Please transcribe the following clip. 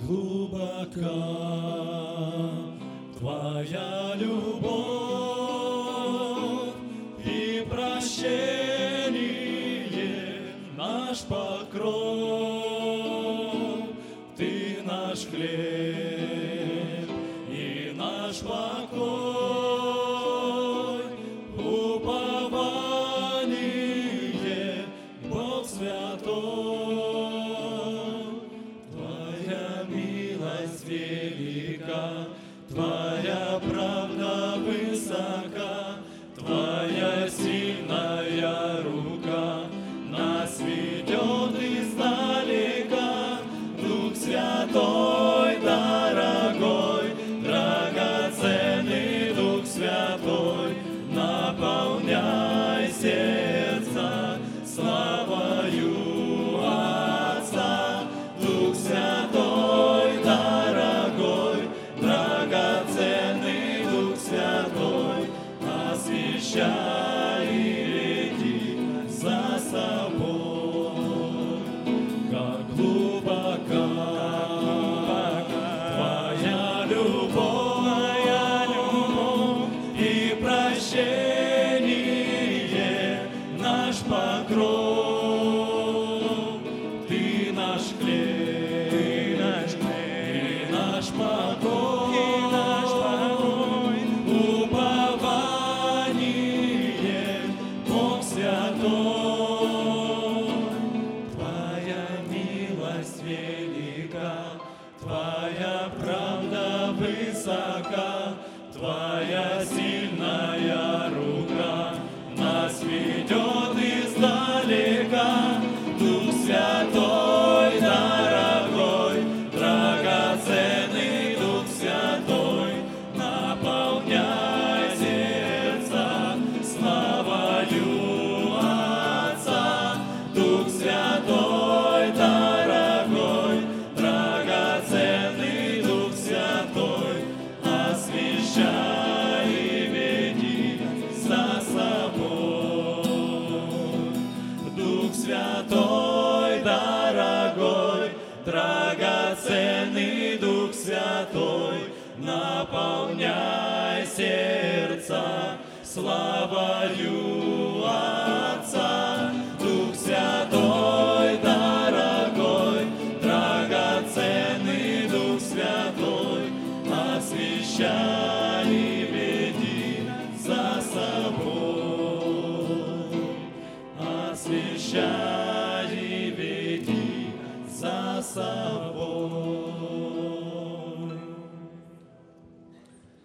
глубока Твоя любовь и прощение, наш покров. Ты наш хлеб и наш покой, упование, Бог святой. Твоя милость велика, Твоя правда высока, Твоя сильная рука нас ведет издалека. Дух Святой, дорогой, драгоценный Дух Святой, наполняй сердца славою Отца. Дух Святой, дорогой, драгоценный Дух Святой, освящай и веди за собой. Как глубока Твоя любовь и прощение, наш покров. Ты наш хлеб, и наш покой, упование, Бог святой. Твоя милость велика, Твоя правда высока, Твоя сильная рука нас ведет издалека. Дух Святой, дорогой, драгоценный Дух Святой, наполняй сердца славою Отца. Дух Святой, дорогой, драгоценный Дух Святой, освящай и веди за собой. Дух Святой, дорогой, драгоценный Дух Святой, наполняй сердца славою Отца. Дух Святой, дорогой, драгоценный Дух Святой, освящай и веди за собой. Освящай и веди за собой.